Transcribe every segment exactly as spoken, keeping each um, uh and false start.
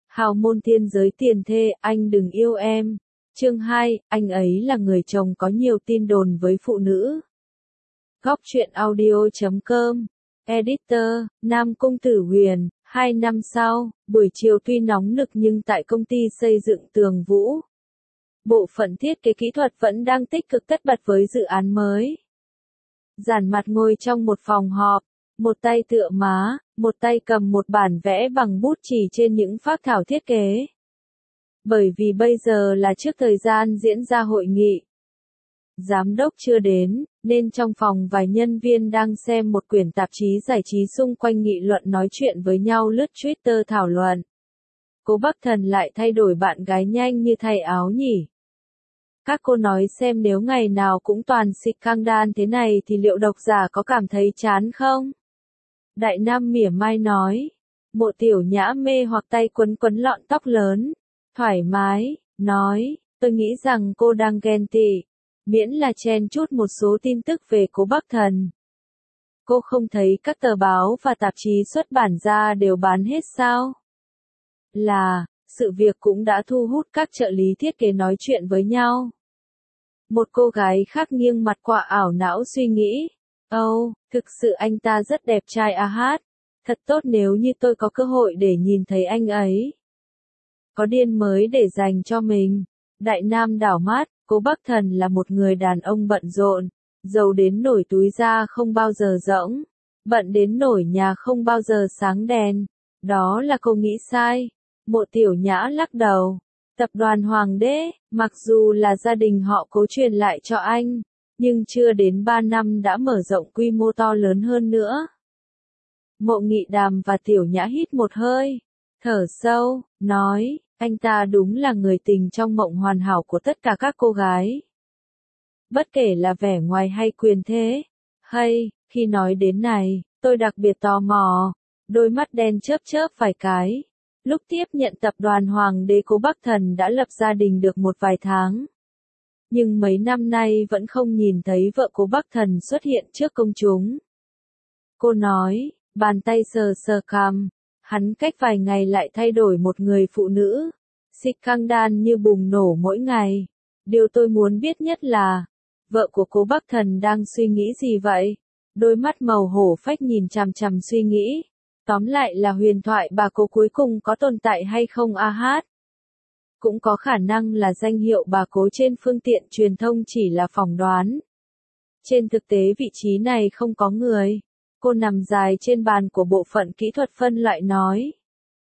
Hào môn thiên giới tiền thê, anh đừng yêu em. Chương hai, anh ấy là người chồng có nhiều tin đồn với phụ nữ. Góc truyện audio chấm com. Editor, Nam Công Tử Huyền. Hai năm sau, buổi chiều tuy nóng nực nhưng tại công ty xây dựng Tường Vũ, bộ phận thiết kế kỹ thuật vẫn đang tích cực tất bật với dự án mới. Giản Mặt ngồi trong một phòng họp, một tay tựa má, một tay cầm một bản vẽ bằng bút chì trên những phác thảo thiết kế. Bởi vì bây giờ là trước thời gian diễn ra hội nghị, giám đốc chưa đến, nên trong phòng vài nhân viên đang xem một quyển tạp chí giải trí xung quanh nghị luận nói chuyện với nhau lướt Twitter thảo luận. Cố Bắc Thần lại thay đổi bạn gái nhanh như thay áo nhỉ. Các cô nói xem nếu ngày nào cũng toàn xịt căng đan thế này thì liệu độc giả có cảm thấy chán không? Đại Nam mỉa mai nói. Mộ Tiểu Nhã mê hoặc tay quấn quấn lọn tóc lớn, thoải mái, nói, tôi nghĩ rằng cô đang ghen tị, miễn là chen chút một số tin tức về Cố Bắc Thần. Cô không thấy các tờ báo và tạp chí xuất bản ra đều bán hết sao? Là, sự việc cũng đã thu hút các trợ lý thiết kế nói chuyện với nhau. Một cô gái khác nghiêng mặt qua ảo não suy nghĩ. Âu, oh, thực sự anh ta rất đẹp trai à hát. Thật tốt nếu như tôi có cơ hội để nhìn thấy anh ấy. Có điên mới để dành cho mình. Đại Nam đảo mắt, Cố Bắc Thần là một người đàn ông bận rộn, giàu đến nổi túi ra không bao giờ rỗng, bận đến nổi nhà không bao giờ sáng đèn. Đó là cô nghĩ sai. Mộ Tiểu Nhã lắc đầu. Tập đoàn Hoàng đế, mặc dù là gia đình họ Cố truyền lại cho anh, nhưng chưa đến ba năm đã mở rộng quy mô to lớn hơn nữa. Mộ Nghị Đàm và Tiểu Nhã hít một hơi, thở sâu, nói, anh ta đúng là người tình trong mộng hoàn hảo của tất cả các cô gái. Bất kể là vẻ ngoài hay quyền thế. Hay, khi nói đến này, tôi đặc biệt tò mò, đôi mắt đen chớp chớp vài cái. Lúc tiếp nhận tập đoàn Hoàng đế, Cố Bắc Thần đã lập gia đình được một vài tháng. Nhưng mấy năm nay vẫn không nhìn thấy vợ Cố Bắc Thần xuất hiện trước công chúng. Cô nói, bàn tay sờ sờ cằm, hắn cách vài ngày lại thay đổi một người phụ nữ, xịt căng đan như bùng nổ mỗi ngày. Điều tôi muốn biết nhất là, vợ của Cố Bắc Thần đang suy nghĩ gì vậy? Đôi mắt màu hổ phách nhìn chằm chằm suy nghĩ. Tóm lại là huyền thoại bà Cố cuối cùng có tồn tại hay không a hát? Cũng có khả năng là danh hiệu bà Cố trên phương tiện truyền thông chỉ là phỏng đoán. Trên thực tế vị trí này không có người. Cô nằm dài trên bàn của bộ phận kỹ thuật phân loại nói.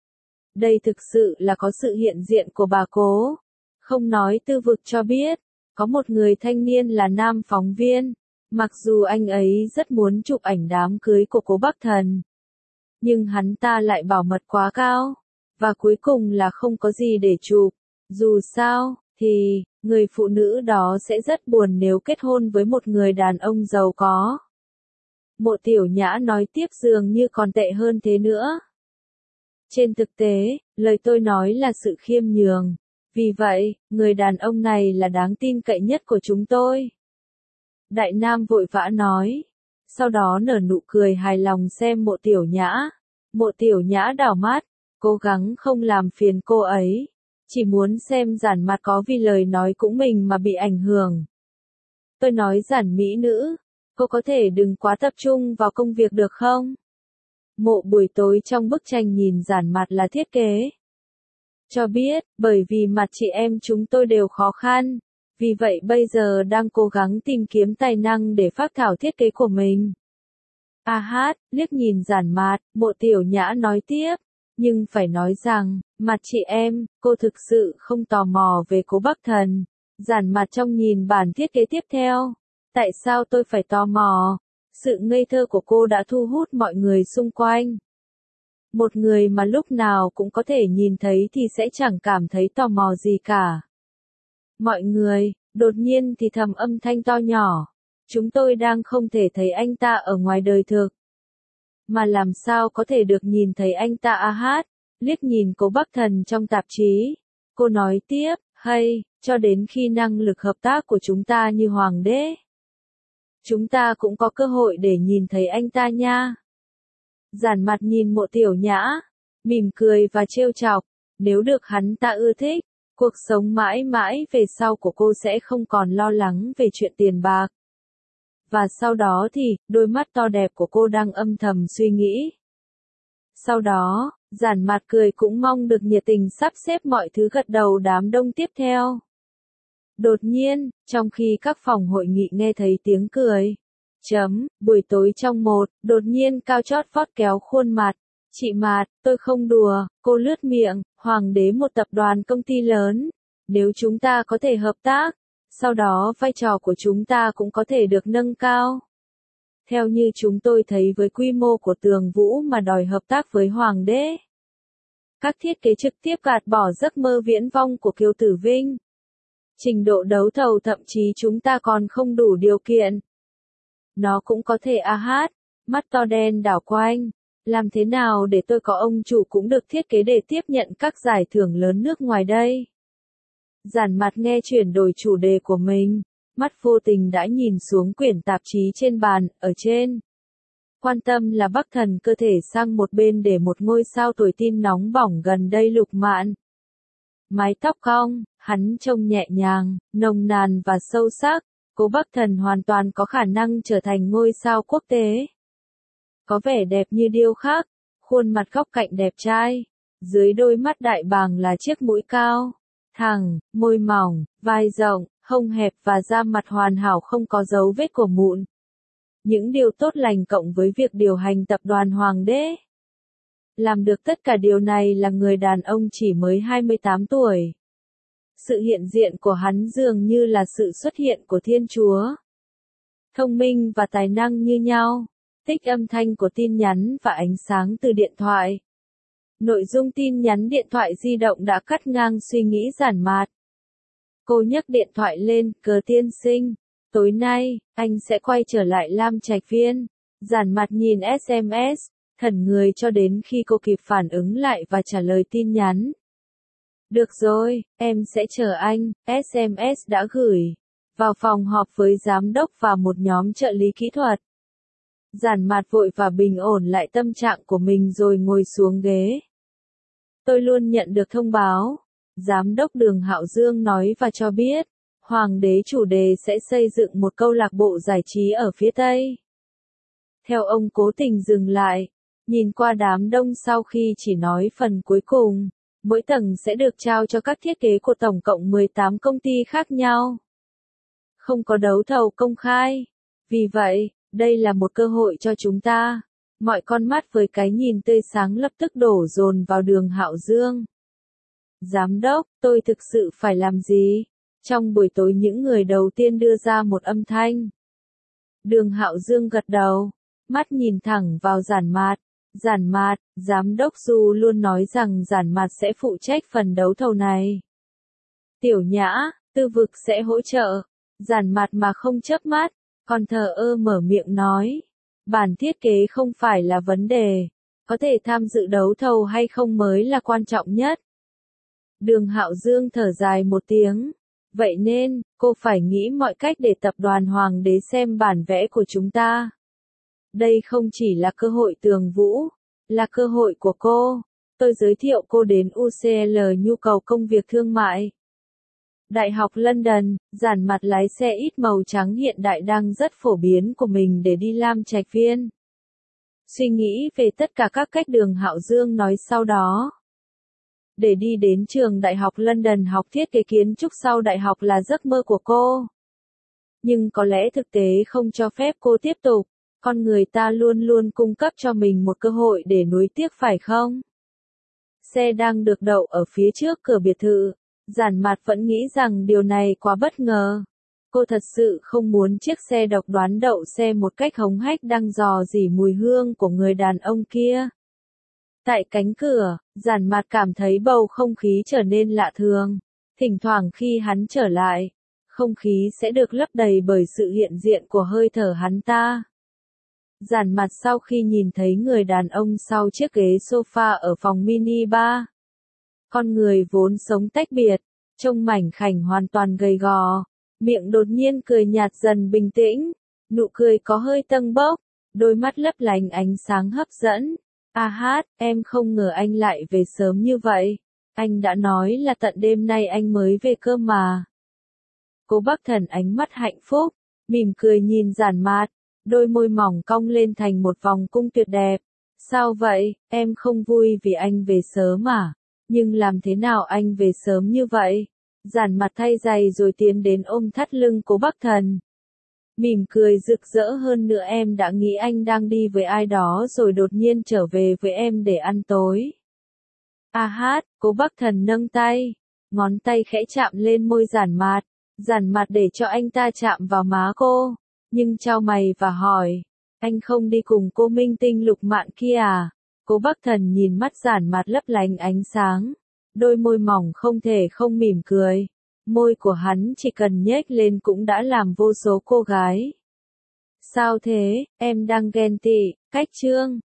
Đây thực sự là có sự hiện diện của bà Cố. Không nói tư vực cho biết, có một người thanh niên là nam phóng viên. Mặc dù anh ấy rất muốn chụp ảnh đám cưới của Cố Bắc Thần, nhưng hắn ta lại bảo mật quá cao, và cuối cùng là không có gì để chụp. Dù sao, thì, người phụ nữ đó sẽ rất buồn nếu kết hôn với một người đàn ông giàu có. Mộ Tiểu Nhã nói tiếp dường như còn tệ hơn thế nữa. Trên thực tế, lời tôi nói là sự khiêm nhường. Vì vậy, người đàn ông này là đáng tin cậy nhất của chúng tôi. Đại Nam vội vã nói. Sau đó nở nụ cười hài lòng xem Mộ Tiểu Nhã. Mộ Tiểu Nhã đảo mắt, cố gắng không làm phiền cô ấy. Chỉ muốn xem Giản Mặt có vì lời nói cũng mình mà bị ảnh hưởng. Tôi nói Giản mỹ nữ, cô có thể đừng quá tập trung vào công việc được không? Mộ buổi tối trong bức tranh nhìn Giản Mặt là thiết kế. Cho biết, bởi vì mặt chị em chúng tôi đều khó khăn. Vì vậy bây giờ đang cố gắng tìm kiếm tài năng để phác thảo thiết kế của mình. A hát, liếc nhìn Giản Mặt, Mộ Tiểu Nhã nói tiếp. Nhưng phải nói rằng, mặt chị em, cô thực sự không tò mò về Cố Bắc Thần. Giản Mặt trong nhìn bản thiết kế tiếp theo. Tại sao tôi phải tò mò? Sự ngây thơ của cô đã thu hút mọi người xung quanh. Một người mà lúc nào cũng có thể nhìn thấy thì sẽ chẳng cảm thấy tò mò gì cả. Mọi người, đột nhiên thì thầm âm thanh to nhỏ. Chúng tôi đang không thể thấy anh ta ở ngoài đời thực. Mà làm sao có thể được nhìn thấy anh ta a hát? Liếc nhìn Cố Bắc Thần trong tạp chí. Cô nói tiếp, hay, cho đến khi năng lực hợp tác của chúng ta như hoàng đế, chúng ta cũng có cơ hội để nhìn thấy anh ta nha. Giản Mặt nhìn Mộ Tiểu Nhã, mỉm cười và trêu chọc. Nếu được hắn ta ưa thích, cuộc sống mãi mãi về sau của cô sẽ không còn lo lắng về chuyện tiền bạc. Và sau đó thì, đôi mắt to đẹp của cô đang âm thầm suy nghĩ. Sau đó, Giản Mạt cười cũng mong được nhiệt tình sắp xếp mọi thứ gật đầu đám đông tiếp theo. Đột nhiên, trong khi các phòng hội nghị nghe thấy tiếng cười. Chấm, buổi tối trong một, đột nhiên cao chót vót kéo khuôn mặt. Chị Mạt, tôi không đùa, cô lướt miệng, Hoàng đế một tập đoàn công ty lớn. Nếu chúng ta có thể hợp tác, sau đó vai trò của chúng ta cũng có thể được nâng cao. Theo như chúng tôi thấy với quy mô của Tường Vũ mà đòi hợp tác với Hoàng đế. Các thiết kế trực tiếp gạt bỏ giấc mơ viễn vông của Kiều Tử Vinh. Trình độ đấu thầu thậm chí chúng ta còn không đủ điều kiện. Nó cũng có thể a hát, mắt to đen đảo quanh. Làm thế nào để tôi có ông chủ cũng được thiết kế để tiếp nhận các giải thưởng lớn nước ngoài đây? Giản Mạt nghe chuyển đổi chủ đề của mình, mắt vô tình đã nhìn xuống quyển tạp chí trên bàn, ở trên. Quan tâm là Bắc Thần cơ thể sang một bên để một ngôi sao tuổi tin nóng bỏng gần đây Lục Mạn. Mái tóc cong, hắn trông nhẹ nhàng, nồng nàn và sâu sắc, Cố Bắc Thần hoàn toàn có khả năng trở thành ngôi sao quốc tế. Có vẻ đẹp như điêu khắc, khuôn mặt góc cạnh đẹp trai, dưới đôi mắt đại bàng là chiếc mũi cao, thẳng, môi mỏng, vai rộng, hông hẹp và da mặt hoàn hảo không có dấu vết của mụn. Những điều tốt lành cộng với việc điều hành tập đoàn Hoàng đế. Làm được tất cả điều này là người đàn ông chỉ mới hai mươi tám tuổi. Sự hiện diện của hắn dường như là sự xuất hiện của Thiên Chúa. Thông minh và tài năng như nhau, tích âm thanh của tin nhắn và ánh sáng từ điện thoại. Nội dung tin nhắn điện thoại di động đã cắt ngang suy nghĩ Giản Mạt. Cô nhấc điện thoại lên, Cờ tiên sinh, tối nay, anh sẽ quay trở lại Lam Trạch Viên. Giản Mạt nhìn ét em ét, thẫn người cho đến khi cô kịp phản ứng lại và trả lời tin nhắn. Được rồi, em sẽ chờ anh, ét em ét đã gửi. Vào phòng họp với giám đốc và một nhóm trợ lý kỹ thuật. Giản Mạt vội và bình ổn lại tâm trạng của mình rồi ngồi xuống ghế. Tôi luôn nhận được thông báo. Giám đốc Đường Hạo Dương nói và cho biết, Hoàng đế chủ đề sẽ xây dựng một câu lạc bộ giải trí ở phía Tây. Theo ông cố tình dừng lại, nhìn qua đám đông sau khi chỉ nói phần cuối cùng, mỗi tầng sẽ được trao cho các thiết kế của tổng cộng mười tám công ty khác nhau. Không có đấu thầu công khai. Vì vậy, đây là một cơ hội cho chúng ta. Mọi con mắt với cái nhìn tươi sáng lập tức đổ dồn vào Đường Hạo Dương. Giám đốc, tôi thực sự phải làm gì? Trong buổi tối những người đầu tiên đưa ra một âm thanh. Đường Hạo Dương gật đầu, mắt nhìn thẳng vào Giản Mạt. Giản Mạt, giám đốc Du luôn nói rằng Giản Mạt sẽ phụ trách phần đấu thầu này. Tiểu Nhã, tư vực sẽ hỗ trợ. Giản Mạt mà không chớp mắt, còn thờ ơ mở miệng nói. Bản thiết kế không phải là vấn đề. Có thể tham dự đấu thầu hay không mới là quan trọng nhất. Đường Hạo Dương thở dài một tiếng. Vậy nên, cô phải nghĩ mọi cách để tập đoàn Hoàng đế xem bản vẽ của chúng ta. Đây không chỉ là cơ hội Tường Vũ, là cơ hội của cô. Tôi giới thiệu cô đến u xê lờ nhu cầu công việc thương mại. Đại học London, Giản Mạt lái xe ít màu trắng hiện đại đang rất phổ biến của mình để đi Lam Trạch Viên. Suy nghĩ về tất cả các cách Đường Hạo Dương nói sau đó. Để đi đến trường Đại học London học thiết kế kiến trúc sau đại học là giấc mơ của cô. Nhưng có lẽ thực tế không cho phép cô tiếp tục. Con người ta luôn luôn cung cấp cho mình một cơ hội để nuối tiếc phải không? Xe đang được đậu ở phía trước cửa biệt thự. Giản Mạt vẫn nghĩ rằng điều này quá bất ngờ. Cô thật sự không muốn chiếc xe độc đoán đậu xe một cách hống hách đang dò dỉ mùi hương của người đàn ông kia. Tại cánh cửa, Giản Mạt cảm thấy bầu không khí trở nên lạ thường. Thỉnh thoảng khi hắn trở lại, không khí sẽ được lấp đầy bởi sự hiện diện của hơi thở hắn ta. Giản Mạt sau khi nhìn thấy người đàn ông sau chiếc ghế sofa ở phòng mini bar. Con người vốn sống tách biệt, trông mảnh khảnh hoàn toàn gầy gò, miệng đột nhiên cười nhạt dần bình tĩnh, nụ cười có hơi tâng bốc, đôi mắt lấp lánh ánh sáng hấp dẫn. A hát, em không ngờ anh lại về sớm như vậy. Anh đã nói là tận đêm nay anh mới về cơ mà. Cố Bắc Thần ánh mắt hạnh phúc, mỉm cười nhìn Giản Mạt, đôi môi mỏng cong lên thành một vòng cung tuyệt đẹp. Sao vậy, em không vui vì anh về sớm à? Nhưng làm thế nào anh về sớm như vậy? Giản Mạt thay giày rồi tiến đến ôm thắt lưng Cố Bắc Thần. Mỉm cười rực rỡ hơn nữa, em đã nghĩ anh đang đi với ai đó rồi đột nhiên trở về với em để ăn tối. A hát, Cố Bắc Thần nâng tay, ngón tay khẽ chạm lên môi Giản Mạt. Giản Mạt để cho anh ta chạm vào má cô, nhưng chau mày và hỏi, anh không đi cùng cô minh tinh Lục Mạn kia à? Cố Bắc Thần nhìn mắt Giản Mạt lấp lánh ánh sáng, đôi môi mỏng không thể không mỉm cười. Môi của hắn chỉ cần nhếch lên cũng đã làm vô số cô gái. Sao thế, em đang ghen tị, cách chương.